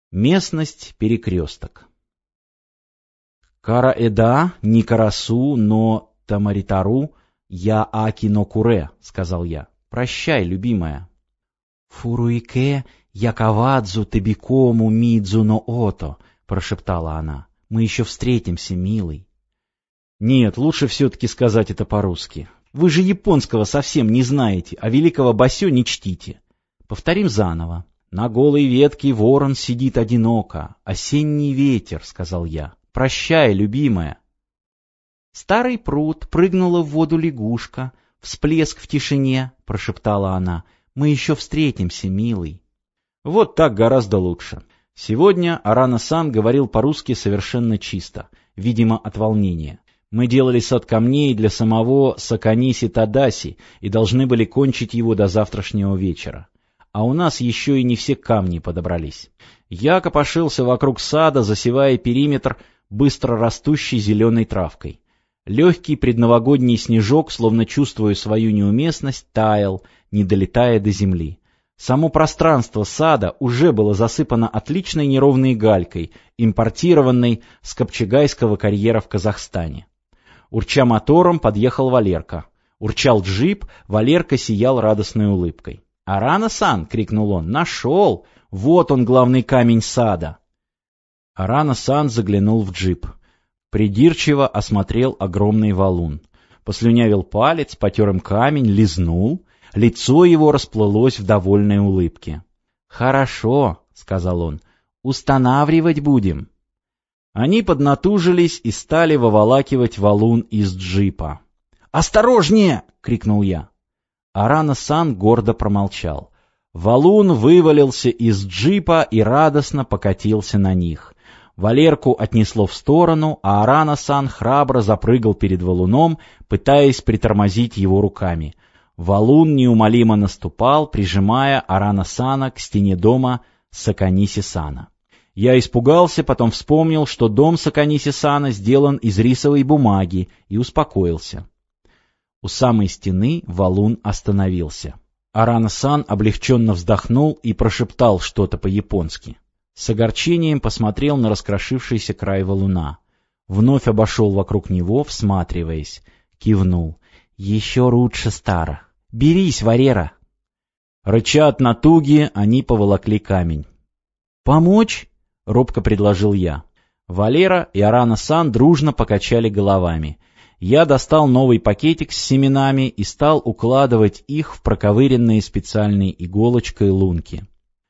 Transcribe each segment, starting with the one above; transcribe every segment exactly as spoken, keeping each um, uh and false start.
Местность перекресток. «Кара-эда, не карасу, но тамаритару, я аки но куре», — сказал я. «Прощай, любимая». «Фуруике, яковадзу тебикому мидзу но ото», — прошептала она. «Мы еще встретимся, милый». «Нет, лучше все-таки сказать это по-русски. Вы же японского совсем не знаете, а великого басё не чтите. Повторим заново. «На голой ветке ворон сидит одиноко, осенний ветер», — сказал я. «Прощай, любимая». «Старый пруд, прыгнула в воду лягушка, всплеск в тишине», — прошептала она. «Мы еще встретимся, милый». Вот так гораздо лучше. Сегодня Арана-сан говорил по-русски совершенно чисто, видимо, от волнения. Мы делали сад камней для самого Саканиси Тадаси и должны были кончить его до завтрашнего вечера. А у нас еще и не все камни подобрались. Я копошился вокруг сада, засевая периметр быстро растущей зеленой травкой. Легкий предновогодний снежок, словно чувствуя свою неуместность, таял, не долетая до земли. Само пространство сада уже было засыпано отличной неровной галькой, импортированной с Копчегайского карьера в Казахстане. Урча мотором подъехал Валерка. Урчал джип, Валерка сиял радостной улыбкой. «Арана-сан!» — крикнул он. «Нашел! Вот он, главный камень сада!» Арана-сан заглянул в джип. Придирчиво осмотрел огромный валун. Послюнявил палец, потер им камень, лизнул. Лицо его расплылось в довольной улыбке. «Хорошо!» — сказал он. «Устанавливать будем!» Они поднатужились и стали выволакивать валун из джипа. «Осторожнее!» — крикнул я. Арана-сан гордо промолчал. Валун вывалился из джипа и радостно покатился на них. Валерку отнесло в сторону, а Арана-сан храбро запрыгал перед валуном, пытаясь притормозить его руками. Валун неумолимо наступал, прижимая Арана-сана к стене дома Саканиси-сана. Я испугался, потом вспомнил, что дом Саканиси-сана сделан из рисовой бумаги, и успокоился. У самой стены валун остановился. Арана-сан облегченно вздохнул и прошептал что-то по-японски. С огорчением посмотрел на раскрошившийся край валуна. Вновь обошел вокруг него, всматриваясь. Кивнул. «Еще лучше старо. Берись, Валера!» Рыча от натуги, они поволокли камень. «Помочь?» — робко предложил я. Валера и Арана-сан дружно покачали головами. Я достал новый пакетик с семенами и стал укладывать их в проковыренные специальной иголочкой лунки.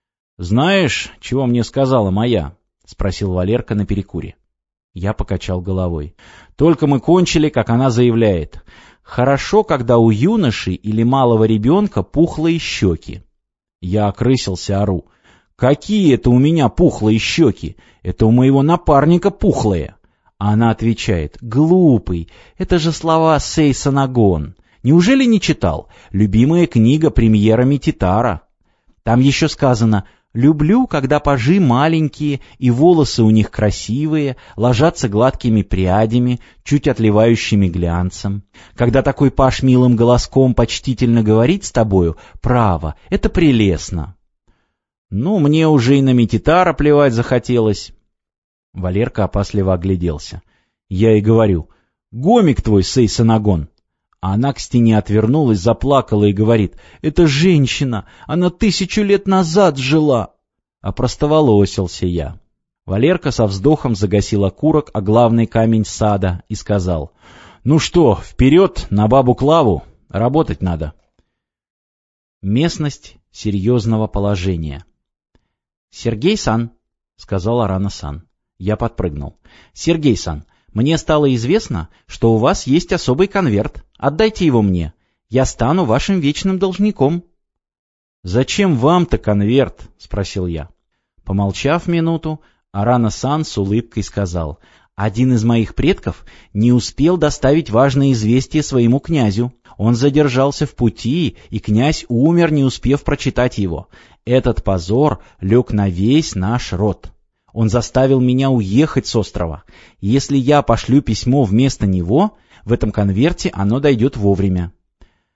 «Знаешь, чего мне сказала моя?» — спросил Валерка на перекуре. Я покачал головой. Только мы кончили, как она заявляет. «Хорошо, когда у юноши или малого ребенка пухлые щеки». Я окрысился, ору. «Какие это у меня пухлые щеки? Это у моего напарника пухлые». А она отвечает: «Глупый, это же слова Сэй Санагон. Неужели не читал? Любимая книга премьера Мититара. Там еще сказано: люблю, когда пажи маленькие и волосы у них красивые, ложатся гладкими прядями, чуть отливающими глянцем. Когда такой паж милым голоском почтительно говорит с тобою, право, это прелестно». Ну, мне уже и на Мититара плевать захотелось. Валерка опасливо огляделся. Я и говорю: «Гомик твой, Сэй Санагон». А она к стене отвернулась, заплакала и говорит: «Это женщина, она тысячу лет назад жила». Опростоволосился я. Валерка со вздохом загасил окурок о главный камень сада и сказал: «Ну что, вперед на бабу Клаву, работать надо». Местность серьезного положения. «Сергей-сан», — сказал Арана-сан. Я подпрыгнул. «Сергей-сан, мне стало известно, что у вас есть особый конверт. Отдайте его мне. Я стану вашим вечным должником». «Зачем вам-то конверт?» — спросил я. Помолчав минуту, Арана-сан с улыбкой сказал: «Один из моих предков не успел доставить важное известие своему князю. Он задержался в пути, и князь умер, не успев прочитать его. Этот позор лег на весь наш род. Он заставил меня уехать с острова. Если я пошлю письмо вместо него, в этом конверте оно дойдет вовремя».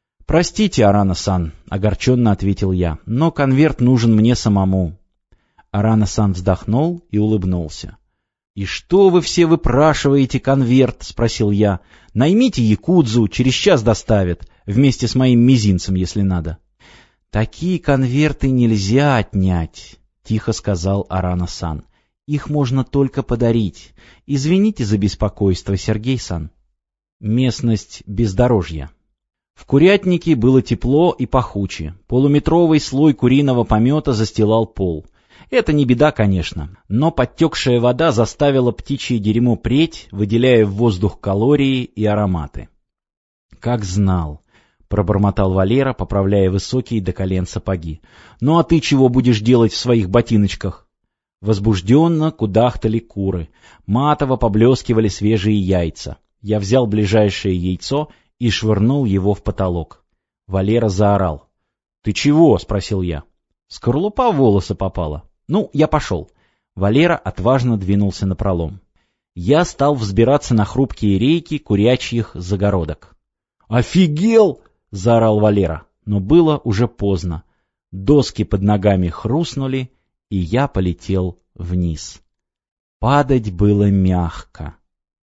«Простите, Арана-сан», — огорченно ответил я, — «но конверт нужен мне самому». Арана-сан вздохнул и улыбнулся. «И что вы все выпрашиваете конверт?» — спросил я. «Наймите якудзу, через час доставят, вместе с моим мизинцем, если надо». «Такие конверты нельзя отнять», — тихо сказал Арана-сан. «Их можно только подарить. Извините за беспокойство, Сергей-сан». Местность бездорожья. В курятнике было тепло и пахуче. Полуметровый слой куриного помета застилал пол. Это не беда, конечно, но подтекшая вода заставила птичье дерьмо преть, выделяя в воздух калории и ароматы. «Как знал», — пробормотал Валера, поправляя высокие до колен сапоги. «Ну а ты чего будешь делать в своих ботиночках?» Возбужденно кудахтали куры. Матово поблескивали свежие яйца. Я взял ближайшее яйцо и швырнул его в потолок. Валера заорал. «Ты чего?» — спросил я. «Скорлупа в волосы попала. Ну, я пошел». Валера отважно двинулся напролом. Я стал взбираться на хрупкие рейки курячьих загородок. «Офигел!» — заорал Валера, но было уже поздно. Доски под ногами хрустнули, и я полетел вниз. Падать было мягко.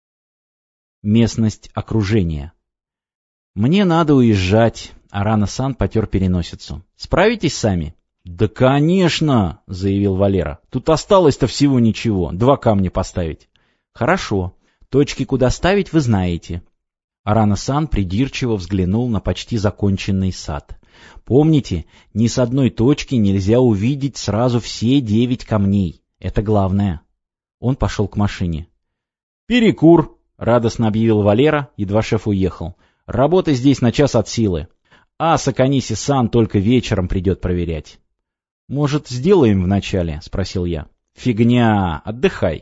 Местность окружения. «Мне надо уезжать», — Арана-сан потер переносицу. «Справитесь сами?» «Да, конечно», — заявил Валера. «Тут осталось-то всего ничего. Два камня поставить». «Хорошо. Точки, куда ставить, вы знаете». Арана-сан придирчиво взглянул на почти законченный сад. «Помните, ни с одной точки нельзя увидеть сразу все девять камней. Это главное». Он пошел к машине. «Перекур», — радостно объявил Валера, едва шеф уехал. «Работа здесь на час от силы. А Саканиси-сан только вечером придет проверять». «Может, сделаем вначале?» — спросил я. «Фигня, отдыхай».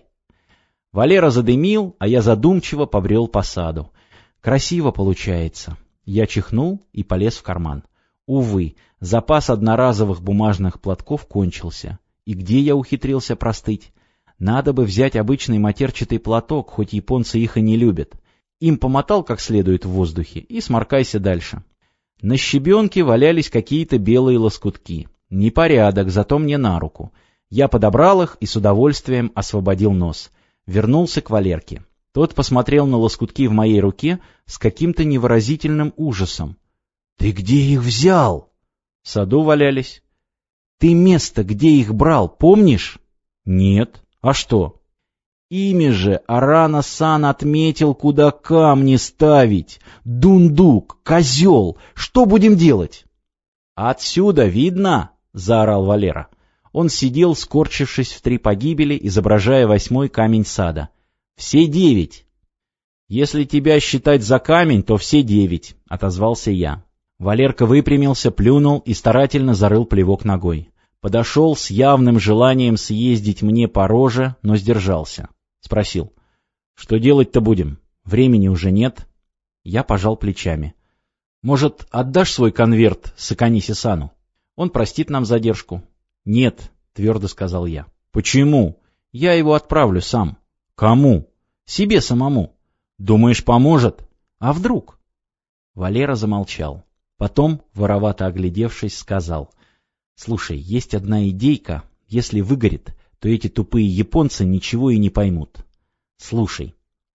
Валера задымил, а я задумчиво побрел по саду. Красиво получается. Я чихнул и полез в карман. Увы, запас одноразовых бумажных платков кончился. И где я ухитрился простыть? Надо бы взять обычный матерчатый платок, хоть японцы их и не любят. Им помотал как следует в воздухе и сморкайся дальше. На щебенке валялись какие-то белые лоскутки. Непорядок, зато мне на руку. Я подобрал их и с удовольствием освободил нос. Вернулся к Валерке. Тот посмотрел на лоскутки в моей руке с каким-то невыразительным ужасом. «Ты где их взял?» «В саду валялись». «Ты место, где их брал, помнишь?» «Нет. А что?» «Ими же Арана-сан отметил, куда камни ставить. Дундук, козел, что будем делать?» «Отсюда видно?» — заорал Валера. Он сидел, скорчившись в три погибели, изображая восьмой камень сада. «Все девять». «Если тебя считать за камень, то все девять», — отозвался я. Валерка выпрямился, плюнул и старательно зарыл плевок ногой. Подошел с явным желанием съездить мне по роже, но сдержался. Спросил. «Что делать-то будем? Времени уже нет». Я пожал плечами. «Может, отдашь свой конверт Саканиси-сану? Он простит нам задержку». «Нет», — твердо сказал я. «Почему? Я его отправлю сам». «Кому?» «Себе самому». «Думаешь, поможет?» «А вдруг?» Валера замолчал. Потом, воровато оглядевшись, сказал. «Слушай, есть одна идейка. Если выгорит, то эти тупые японцы ничего и не поймут. Слушай».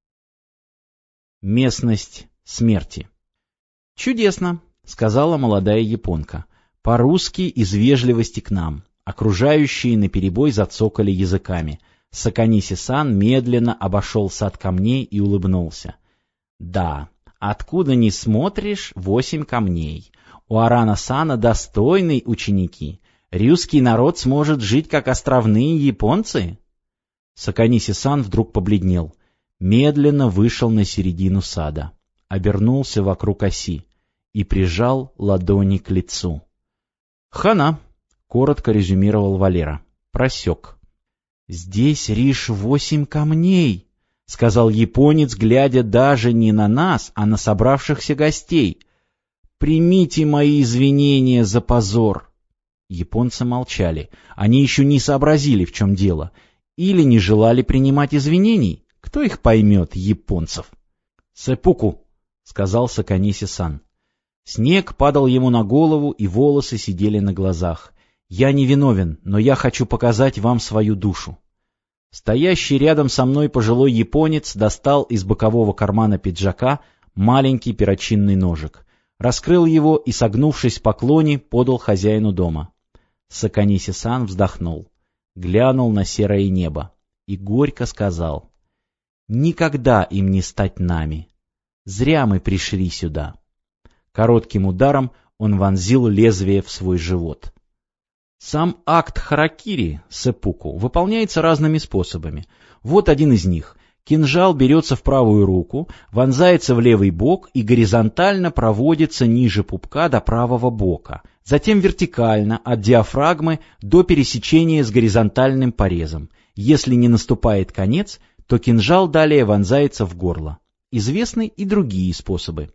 Местность смерти. «Чудесно», — сказала молодая японка. По-русски из вежливости к нам. Окружающие наперебой зацокали языками. Саканиси-сан медленно обошел сад камней и улыбнулся. «Да, откуда ни смотришь, восемь камней. У Арана-сана достойные ученики. Русский народ сможет жить, как островные японцы?» Саканиси-сан вдруг побледнел. Медленно вышел на середину сада. Обернулся вокруг оси и прижал ладони к лицу. «Хана», — коротко резюмировал Валера. Просек. «Здесь, Риш, восемь камней», — сказал японец, глядя даже не на нас, а на собравшихся гостей. «Примите мои извинения за позор». Японцы молчали. Они еще не сообразили, в чем дело. Или не желали принимать извинений. Кто их поймет, японцев? «Сэпуку», — сказал Саканиси-сан. Снег падал ему на голову, и волосы сидели на глазах. Я не виновен, но я хочу показать вам свою душу. Стоящий рядом со мной пожилой японец достал из бокового кармана пиджака маленький перочинный ножик, раскрыл его и, согнувшись в поклоне, подал хозяину дома. Саканиси-сан вздохнул, глянул на серое небо и горько сказал: «Никогда им не стать нами. Зря мы пришли сюда». Коротким ударом он вонзил лезвие в свой живот. Сам акт харакири, сэппуку, выполняется разными способами. Вот один из них. Кинжал берется в правую руку, вонзается в левый бок и горизонтально проводится ниже пупка до правого бока, затем вертикально от диафрагмы до пересечения с горизонтальным порезом. Если не наступает конец, то кинжал далее вонзается в горло. Известны и другие способы.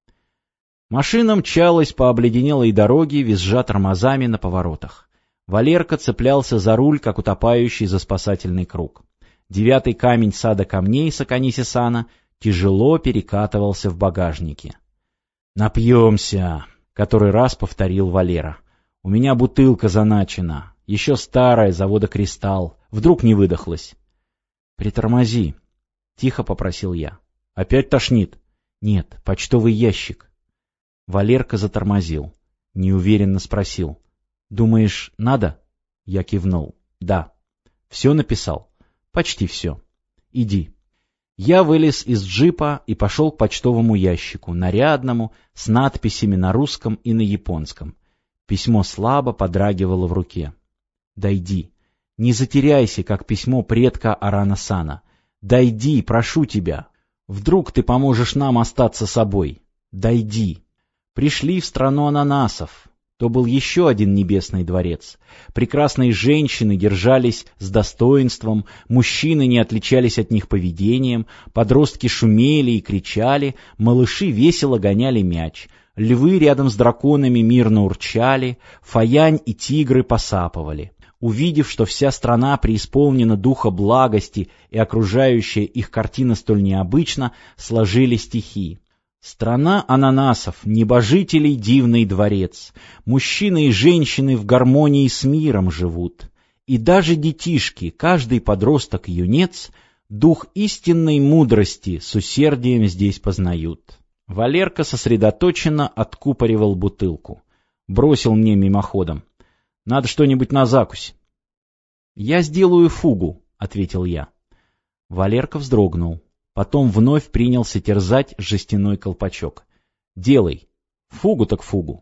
Машина мчалась по обледенелой дороге, визжа тормозами на поворотах. Валерка цеплялся за руль, как утопающий за спасательный круг. Девятый камень сада камней Саканиси-сана тяжело перекатывался в багажнике. «Напьемся!» — который раз повторил Валера. «У меня бутылка заначена, еще старая, завода «Кристалл». Вдруг не выдохлась». «Притормози», — тихо попросил я. «Опять тошнит?» «Нет, почтовый ящик». Валерка затормозил, неуверенно спросил: «Думаешь, надо?» Я кивнул. «Да». «Все написал?» «Почти все». «Иди». Я вылез из джипа и пошел к почтовому ящику, нарядному, с надписями на русском и на японском. Письмо слабо подрагивало в руке. «Дойди. Не затеряйся, как письмо предка Арана-сана. Дойди, прошу тебя. Вдруг ты поможешь нам остаться собой. Дойди». Пришли в страну ананасов. То был еще один небесный дворец. Прекрасные женщины держались с достоинством, мужчины не отличались от них поведением, подростки шумели и кричали, малыши весело гоняли мяч, львы рядом с драконами мирно урчали, фаянь и тигры посапывали. Увидев, что вся страна преисполнена духа благости и окружающая их картина столь необычна, сложили стихи. Страна ананасов, небожителей дивный дворец, мужчины и женщины в гармонии с миром живут, и даже детишки, каждый подросток-юнец, дух истинной мудрости с усердием здесь познают. Валерка сосредоточенно откупоривал бутылку, бросил мне мимоходом: «Надо что-нибудь на закусь». «Я сделаю фугу», — ответил я. Валерка вздрогнул. Потом вновь принялся терзать жестяной колпачок. «Делай. Фугу так фугу».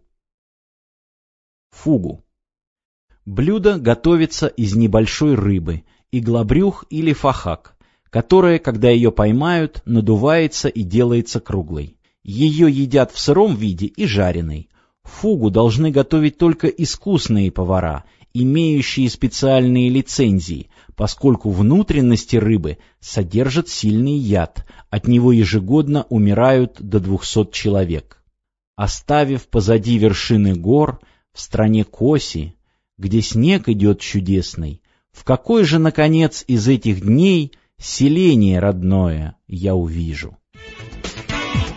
Фугу. Блюдо готовится из небольшой рыбы, иглобрюх или фахак, которая, когда ее поймают, надувается и делается круглой. Ее едят в сыром виде и жареной. Фугу должны готовить только искусные повара, имеющие специальные лицензии, поскольку внутренности рыбы содержат сильный яд, от него ежегодно умирают до двухсот человек. Оставив позади вершины гор, в стране Коси, где снег идет чудесный, в какой же, наконец, из этих дней селение родное я увижу?